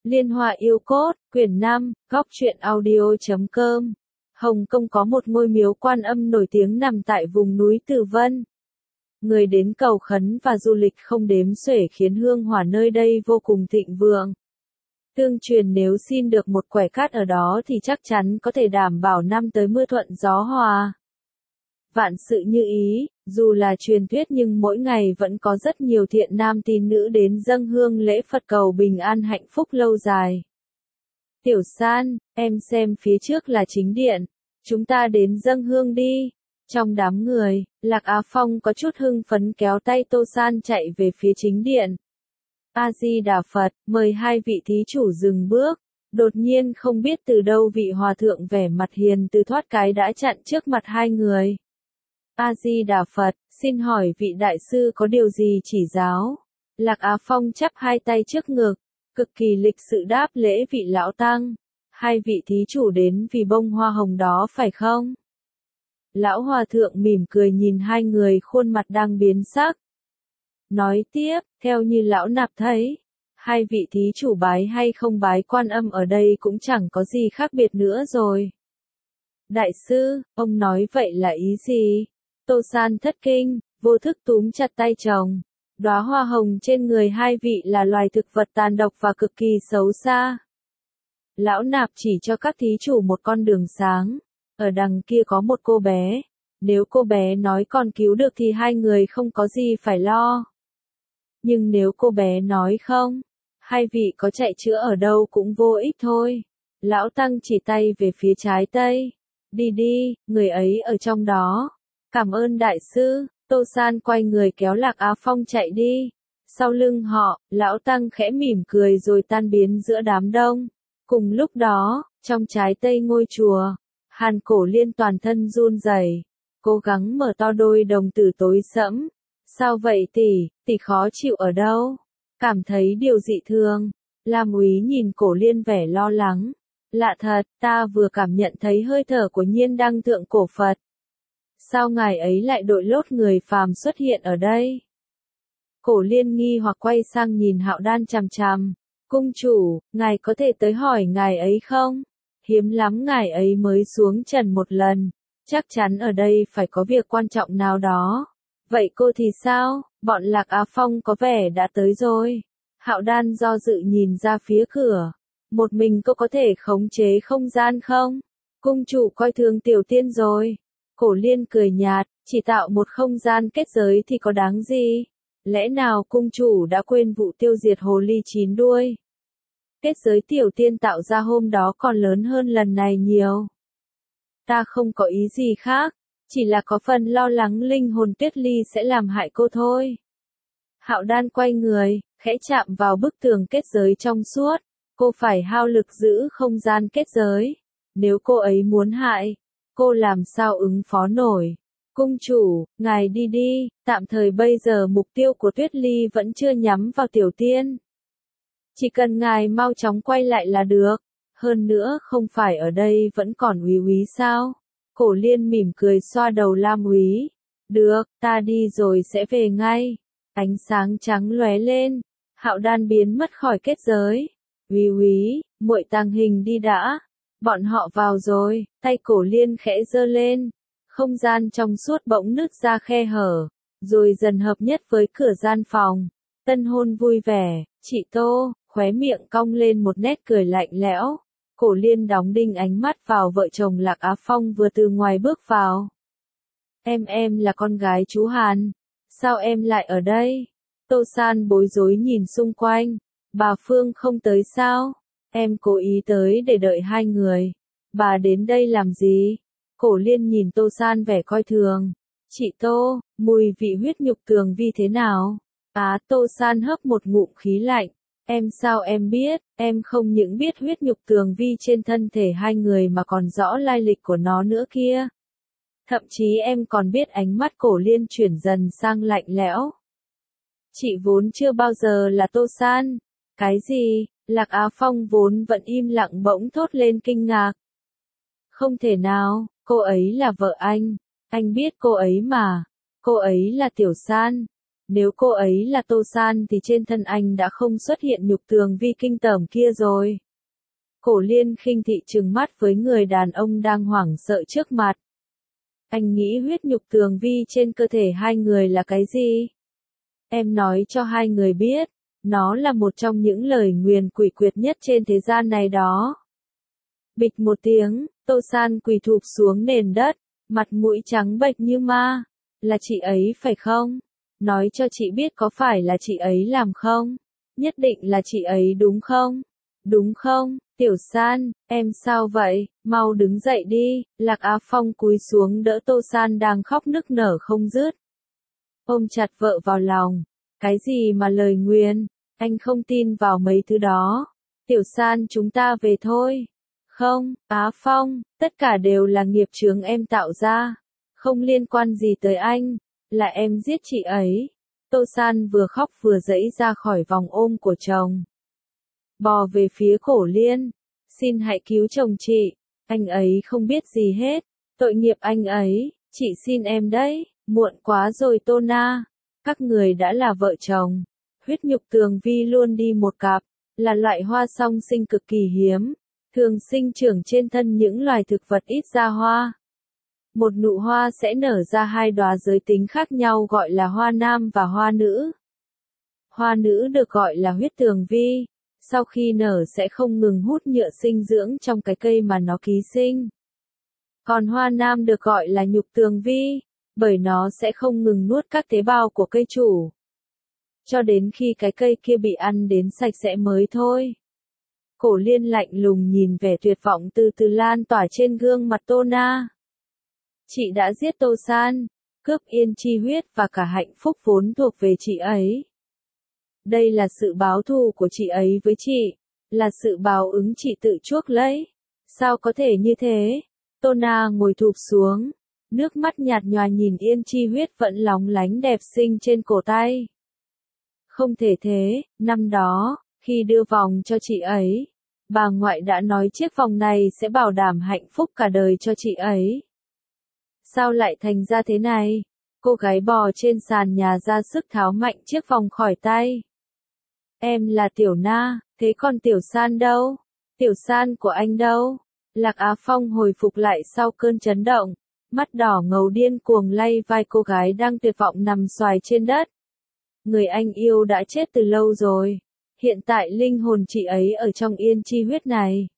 Liên Hoa Yêu Cốt, quyển 5, góc truyện audio.com. Hồng Kông có một ngôi miếu Quan Âm nổi tiếng nằm tại vùng núi Từ Vân. Người đến cầu khấn và du lịch không đếm xuể khiến hương hỏa nơi đây vô cùng thịnh vượng. Tương truyền nếu xin được một quẻ cát ở đó thì chắc chắn có thể đảm bảo năm tới mưa thuận gió hòa. Vạn sự như ý, dù là truyền thuyết nhưng mỗi ngày vẫn có rất nhiều thiện nam tín nữ đến dâng hương lễ Phật cầu bình an hạnh phúc lâu dài. Tiểu San, em xem phía trước là chính điện, chúng ta đến dâng hương đi. Trong đám người, Lạc Á Phong có chút hưng phấn kéo tay Tô San chạy về phía chính điện. A-di-đà Phật, mời hai vị thí chủ dừng bước. Đột nhiên không biết từ đâu vị hòa thượng vẻ mặt hiền từ thoát cái đã chặn trước mặt hai người. A-di-đà Phật, xin hỏi vị đại sư có điều gì chỉ giáo? Lạc Á Phong chắp hai tay trước ngực, cực kỳ lịch sự đáp lễ vị lão tăng. Hai vị thí chủ đến vì bông hoa hồng đó phải không? Lão hòa thượng mỉm cười nhìn hai người khuôn mặt đang biến sắc. Nói tiếp, theo như lão nạp thấy, hai vị thí chủ bái hay không bái Quan Âm ở đây cũng chẳng có gì khác biệt nữa rồi. Đại sư, ông nói vậy là ý gì? Tô San thất kinh, vô thức túm chặt tay chồng. Đóa hoa hồng trên người hai vị là loài thực vật tàn độc và cực kỳ xấu xa. Lão nạp chỉ cho các thí chủ một con đường sáng. Ở đằng kia có một cô bé. Nếu cô bé nói còn cứu được thì hai người không có gì phải lo. Nhưng nếu cô bé nói không, hai vị có chạy chữa ở đâu cũng vô ích thôi. Lão tăng chỉ tay về phía trái tây. Đi đi, người ấy ở trong đó. Cảm ơn đại sư. Tô San quay người kéo Lạc Á Phong chạy đi. Sau lưng họ, lão tăng khẽ mỉm cười rồi tan biến giữa đám đông. Cùng lúc đó, trong trái tây ngôi chùa, Hàn Cổ Liên toàn thân run rẩy, cố gắng mở to đôi đồng tử tối sẫm. Sao vậy tỷ khó chịu ở đâu? Cảm thấy điều dị thường. Lam Úy nhìn Cổ Liên vẻ lo lắng. Lạ thật, ta vừa cảm nhận thấy hơi thở của Nhiên Đăng Thượng Cổ Phật. Sao ngài ấy lại đội lốt người phàm xuất hiện ở đây? Cổ Liên nghi hoặc quay sang nhìn Hạo Đan chằm chằm. Cung chủ, ngài có thể tới hỏi ngài ấy không? Hiếm lắm ngài ấy mới xuống trần một lần. Chắc chắn ở đây phải có việc quan trọng nào đó. Vậy cô thì sao? Bọn Lạc Á Phong có vẻ đã tới rồi. Hạo Đan do dự nhìn ra phía cửa. Một mình cô có thể khống chế không gian không? Cung chủ coi thường tiểu tiên rồi. Cổ Liên cười nhạt, chỉ tạo một không gian kết giới thì có đáng gì? Lẽ nào cung chủ đã quên vụ tiêu diệt hồ ly chín đuôi? Kết giới tiểu tiên tạo ra hôm đó còn lớn hơn lần này nhiều. Ta không có ý gì khác, chỉ là có phần lo lắng linh hồn Tuyết Ly sẽ làm hại cô thôi. Hạo Đan quay người, khẽ chạm vào bức tường kết giới trong suốt. Cô phải hao lực giữ không gian kết giới. Nếu cô ấy muốn hại, cô làm sao ứng phó nổi? Cung chủ, ngài đi đi, tạm thời bây giờ mục tiêu của Tuyết Ly vẫn chưa nhắm vào tiểu tiên. Chỉ cần ngài mau chóng quay lại là được. Hơn nữa không phải ở đây vẫn còn Úy Úy sao? Cổ Liên mỉm cười xoa đầu Lam Úy. Được, ta đi rồi sẽ về ngay. Ánh sáng trắng lóe lên. Hạo Đan biến mất khỏi kết giới. Úy Úy, muội tàng hình đi đã. Bọn họ vào rồi, tay Cổ Liên khẽ giơ lên. Không gian trong suốt bỗng nứt ra khe hở, rồi dần hợp nhất với cửa gian phòng. Tân hôn vui vẻ, chị Tô, khóe miệng cong lên một nét cười lạnh lẽo. Cổ Liên đóng đinh ánh mắt vào vợ chồng Lạc Á Phong vừa từ ngoài bước vào. Em là con gái chú Hàn. Sao em lại ở đây? Tô San bối rối nhìn xung quanh. Bà Phương không tới sao? Em cố ý tới để đợi hai người. Bà đến đây làm gì? Cổ Liên nhìn Tô San vẻ coi thường. Chị Tô, mùi vị huyết nhục tường vi thế nào? Tô San hấp một ngụm khí lạnh. Em sao em biết, em không những biết huyết nhục tường vi trên thân thể hai người mà còn rõ lai lịch của nó nữa kia. Thậm chí em còn biết ánh mắt Cổ Liên chuyển dần sang lạnh lẽo. Chị vốn chưa bao giờ là Tô San. Cái gì? Lạc Á Phong vốn vẫn im lặng bỗng thốt lên kinh ngạc. Không thể nào, cô ấy là vợ anh biết cô ấy mà. Cô ấy là Tiểu San. Nếu cô ấy là Tô San thì trên thân anh đã không xuất hiện nhục tường vi kinh tởm kia rồi. Cổ Liên khinh thị trừng mắt với người đàn ông đang hoảng sợ trước mặt. Anh nghĩ huyết nhục tường vi trên cơ thể hai người là cái gì? Em nói cho hai người biết, nó là một trong những lời nguyền quỷ quyệt nhất trên thế gian này đó. Bịch một tiếng, Tô San quỳ thụp xuống nền đất, mặt mũi trắng bệch như ma. Là chị ấy phải không? Nói cho chị biết có phải là chị ấy làm không? Nhất định là chị ấy đúng không? Đúng không? Tiểu San, em sao vậy? Mau đứng dậy đi. Lạc Á Phong cúi xuống đỡ Tô San đang khóc nức nở không dứt. Ôm chặt vợ vào lòng. Cái gì mà lời nguyền? Anh không tin vào mấy thứ đó. Tiểu San, chúng ta về thôi. Không, Á Phong, tất cả đều là nghiệp chướng em tạo ra. Không liên quan gì tới anh. Là em giết chị ấy. Tô San vừa khóc vừa giãy ra khỏi vòng ôm của chồng. Bò về phía Cổ Liên. Xin hãy cứu chồng chị. Anh ấy không biết gì hết. Tội nghiệp anh ấy. Chị xin em đấy. Muộn quá rồi Tô Na. Các người đã là vợ chồng. Huyết nhục tường vi luôn đi một cặp. Là loại hoa song sinh cực kỳ hiếm. Thường sinh trưởng trên thân những loài thực vật ít ra hoa. Một nụ hoa sẽ nở ra hai đóa giới tính khác nhau gọi là hoa nam và hoa nữ. Hoa nữ được gọi là huyết tường vi. Sau khi nở sẽ không ngừng hút nhựa sinh dưỡng trong cái cây mà nó ký sinh. Còn hoa nam được gọi là nhục tường vi, bởi nó sẽ không ngừng nuốt các tế bào của cây chủ. Cho đến khi cái cây kia bị ăn đến sạch sẽ mới thôi. Cổ Liên lạnh lùng nhìn vẻ tuyệt vọng từ từ lan tỏa trên gương mặt Tô Na. Chị đã giết Tô San, cướp Yên Chi huyết và cả hạnh phúc vốn thuộc về chị ấy. Đây là sự báo thù của chị ấy với chị, là sự báo ứng chị tự chuốc lấy. Sao có thể như thế? Tô Na ngồi thụp xuống, nước mắt nhạt nhòa nhìn Yên Chi huyết vẫn lóng lánh đẹp xinh trên cổ tay. Không thể thế, năm đó, khi đưa vòng cho chị ấy, bà ngoại đã nói chiếc vòng này sẽ bảo đảm hạnh phúc cả đời cho chị ấy. Sao lại thành ra thế này? Cô gái bò trên sàn nhà ra sức tháo mạnh chiếc vòng khỏi tay. Em là Tiểu Na, thế còn Tiểu San đâu? Tiểu San của anh đâu? Lạc Á Phong hồi phục lại sau cơn chấn động, mắt đỏ ngầu điên cuồng lay vai cô gái đang tuyệt vọng nằm xoài trên đất. Người anh yêu đã chết từ lâu rồi, hiện tại linh hồn chị ấy ở trong Yên Chi huyết này.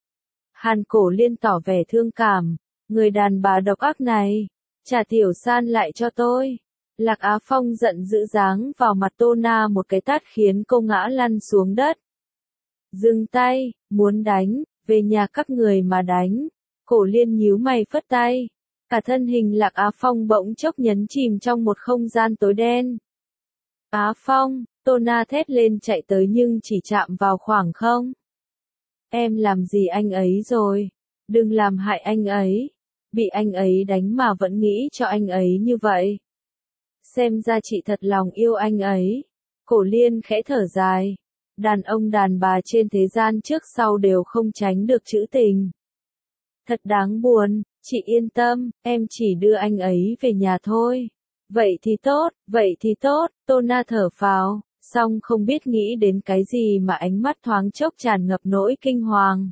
Hàn Cổ Liên tỏ vẻ thương cảm, người đàn bà độc ác này, trả Tiểu San lại cho tôi. Lạc Á Phong giận dữ giáng vào mặt Tô Na một cái tát khiến cô ngã lăn xuống đất. Dừng tay, muốn đánh, về nhà các người mà đánh. Cổ Liên nhíu mày phất tay. Cả thân hình Lạc Á Phong bỗng chốc nhấn chìm trong một không gian tối đen. Á Phong, Tô Na thét lên chạy tới nhưng chỉ chạm vào khoảng không. Em làm gì anh ấy rồi? Đừng làm hại anh ấy. Bị anh ấy đánh mà vẫn nghĩ cho anh ấy như vậy. Xem ra chị thật lòng yêu anh ấy. Cổ Liên khẽ thở dài. Đàn ông đàn bà trên thế gian trước sau đều không tránh được chữ tình. Thật đáng buồn, chị yên tâm, em chỉ đưa anh ấy về nhà thôi. Vậy thì tốt, Tô Na thở phào, song không biết nghĩ đến cái gì mà ánh mắt thoáng chốc tràn ngập nỗi kinh hoàng.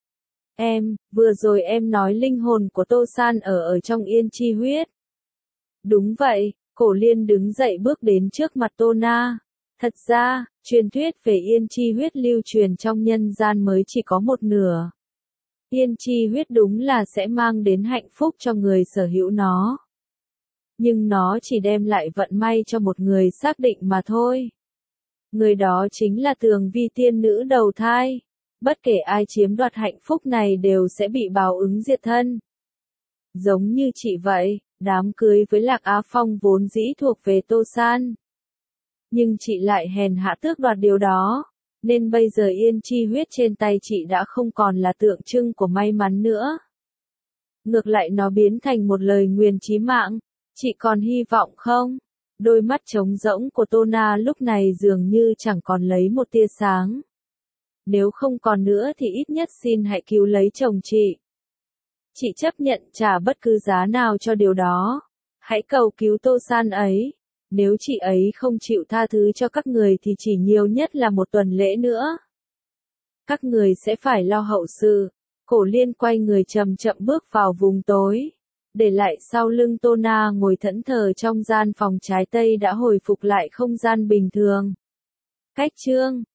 Vừa rồi em nói linh hồn của Tô San ở trong Yên Chi huyết. Đúng vậy, Cổ Liên đứng dậy bước đến trước mặt Tô Na. Thật ra, truyền thuyết về Yên Chi huyết lưu truyền trong nhân gian mới chỉ có một nửa. Yên Chi huyết đúng là sẽ mang đến hạnh phúc cho người sở hữu nó. Nhưng nó chỉ đem lại vận may cho một người xác định mà thôi. Người đó chính là Tường Vi tiên nữ đầu thai. Bất kể ai chiếm đoạt hạnh phúc này đều sẽ bị báo ứng diệt thân. Giống như chị vậy, đám cưới với Lạc Á Phong vốn dĩ thuộc về Tô San. Nhưng chị lại hèn hạ tước đoạt điều đó, nên bây giờ Yên Chi huyết trên tay chị đã không còn là tượng trưng của may mắn nữa. Ngược lại nó biến thành một lời nguyền chí mạng. Chị còn hy vọng không? Đôi mắt trống rỗng của Tô Na lúc này dường như chẳng còn lấy một tia sáng. Nếu không còn nữa thì ít nhất xin hãy cứu lấy chồng chị. Chị chấp nhận trả bất cứ giá nào cho điều đó. Hãy cầu cứu Tô San ấy. Nếu chị ấy không chịu tha thứ cho các người thì chỉ nhiều nhất là một tuần lễ nữa. Các người sẽ phải lo hậu sự. Cổ Liên quay người chậm chậm bước vào vùng tối. Để lại sau lưng Tô Na ngồi thẫn thờ trong gian phòng trái tây đã hồi phục lại không gian bình thường. Cách chương